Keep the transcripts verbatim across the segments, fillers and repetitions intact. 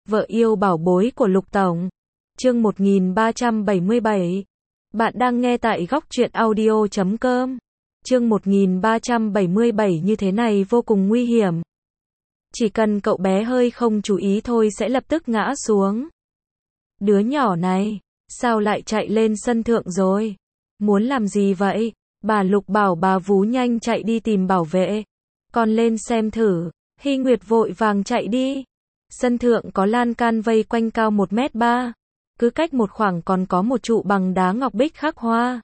Vợ yêu bảo bối của Lục Tổng. Chương một nghìn ba trăm bảy mươi bảy. Bạn đang nghe tại góc truyện audio chấm com. Chương một nghìn ba trăm bảy mươi bảy như thế này vô cùng nguy hiểm. Chỉ cần cậu bé hơi không chú ý thôi sẽ lập tức ngã xuống. Đứa nhỏ này, sao lại chạy lên sân thượng rồi? Muốn làm gì vậy? Bà Lục bảo bà Vú nhanh chạy đi tìm bảo vệ. Con lên xem thử. Hy Nguyệt vội vàng chạy đi. Sân thượng có lan can vây quanh cao một mét ba. Cứ cách một khoảng còn có một trụ bằng đá ngọc bích khắc hoa.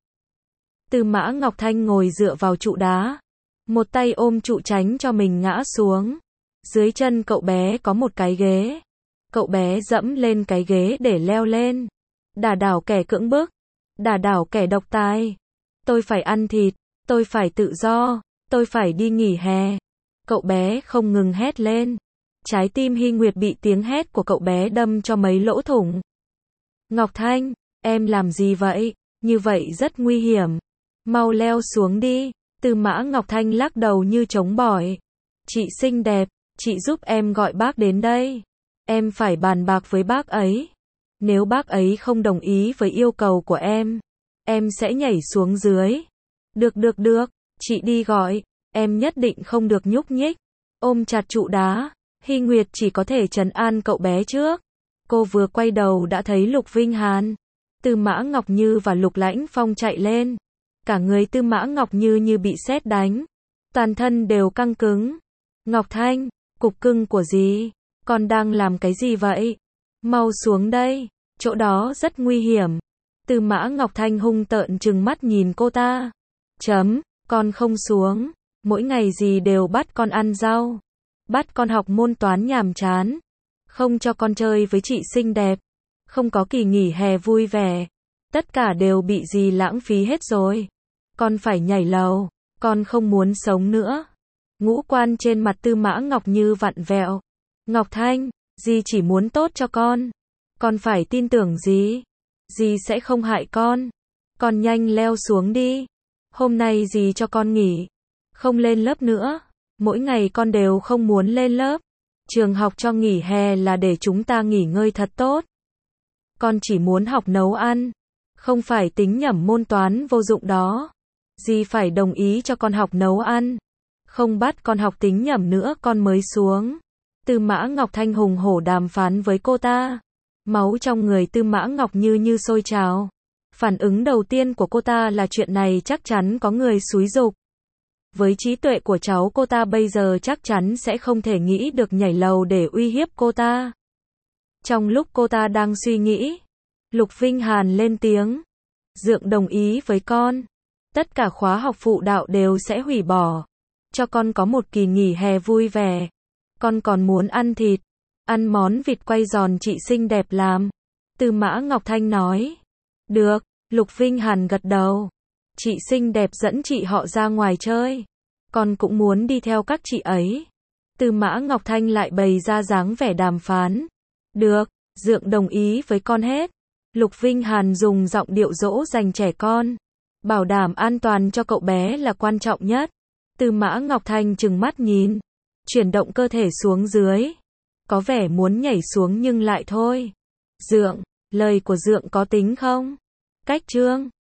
Tư Mã Ngọc Thanh ngồi dựa vào trụ đá. Một tay ôm trụ tránh cho mình ngã xuống. Dưới chân cậu bé có một cái ghế. Cậu bé dẫm lên cái ghế để leo lên. Đả đảo kẻ cưỡng bức. Đả đảo kẻ độc tài. Tôi phải ăn thịt. Tôi phải tự do. Tôi phải đi nghỉ hè. Cậu bé không ngừng hét lên. Trái tim Hy Nguyệt bị tiếng hét của cậu bé đâm cho mấy lỗ thủng. Ngọc Thanh, em làm gì vậy? Như vậy rất nguy hiểm. Mau leo xuống đi. Tư Mã Ngọc Thanh lắc đầu như trống bỏi. Chị xinh đẹp, chị giúp em gọi bác đến đây. Em phải bàn bạc với bác ấy. Nếu bác ấy không đồng ý với yêu cầu của em, em sẽ nhảy xuống dưới. Được được được, chị đi gọi. Em nhất định không được nhúc nhích. Ôm chặt trụ đá, Hy Nguyệt chỉ có thể trấn an cậu bé trước. Cô vừa quay đầu đã thấy Lục Vinh Hàn, Tư Mã Ngọc Như và Lục Lãnh Phong chạy lên. Cả người Tư Mã Ngọc Như như bị sét đánh. Toàn thân đều căng cứng. Ngọc Thanh, cục cưng của dì, con đang làm cái gì vậy? Mau xuống đây, chỗ đó rất nguy hiểm. Tư Mã Ngọc Thanh hung tợn trừng mắt nhìn cô ta. Chấm, con không xuống. Mỗi ngày dì đều bắt con ăn rau. Bắt con học môn toán nhàm chán. Không cho con chơi với chị xinh đẹp. Không có kỳ nghỉ hè vui vẻ. Tất cả đều bị dì lãng phí hết rồi. Con phải nhảy lầu. Con không muốn sống nữa. Ngũ quan trên mặt Tư Mã Ngọc Như vặn vẹo. Ngọc Thanh, dì chỉ muốn tốt cho con. Con phải tin tưởng dì. Dì sẽ không hại con. Con nhanh leo xuống đi. Hôm nay dì cho con nghỉ. Không lên lớp nữa. Mỗi ngày con đều không muốn lên lớp. Trường học cho nghỉ hè là để chúng ta nghỉ ngơi thật tốt. Con chỉ muốn học nấu ăn. Không phải tính nhẩm môn toán vô dụng đó. Dì phải đồng ý cho con học nấu ăn. Không bắt con học tính nhẩm nữa con mới xuống. Tư Mã Ngọc Thanh hùng hổ đàm phán với cô ta. Máu trong người Tư Mã Ngọc Như như sôi trào. Phản ứng đầu tiên của cô ta là chuyện này chắc chắn có người xúi giục. Với trí tuệ của cháu cô ta bây giờ chắc chắn sẽ không thể nghĩ được nhảy lầu để uy hiếp cô ta. Trong lúc cô ta đang suy nghĩ, Lục Vinh Hàn lên tiếng. Dượng đồng ý với con. Tất cả khóa học phụ đạo đều sẽ hủy bỏ. Cho con có một kỳ nghỉ hè vui vẻ. Con còn muốn ăn thịt. Ăn món vịt quay giòn chị xinh đẹp làm. Tư Mã Ngọc Thanh nói. Được, Lục Vinh Hàn gật đầu. Chị xinh đẹp dẫn chị họ ra ngoài chơi. Con cũng muốn đi theo các chị ấy. Tư Mã Ngọc Thanh lại bày ra dáng vẻ đàm phán. Được, dượng đồng ý với con hết. Lục Vinh Hàn dùng giọng điệu dỗ dành trẻ con. Bảo đảm an toàn cho cậu bé là quan trọng nhất. Tư Mã Ngọc Thanh trừng mắt nhìn. Chuyển động cơ thể xuống dưới. Có vẻ muốn nhảy xuống nhưng lại thôi. Dượng, lời của dượng có tính không? Cách chương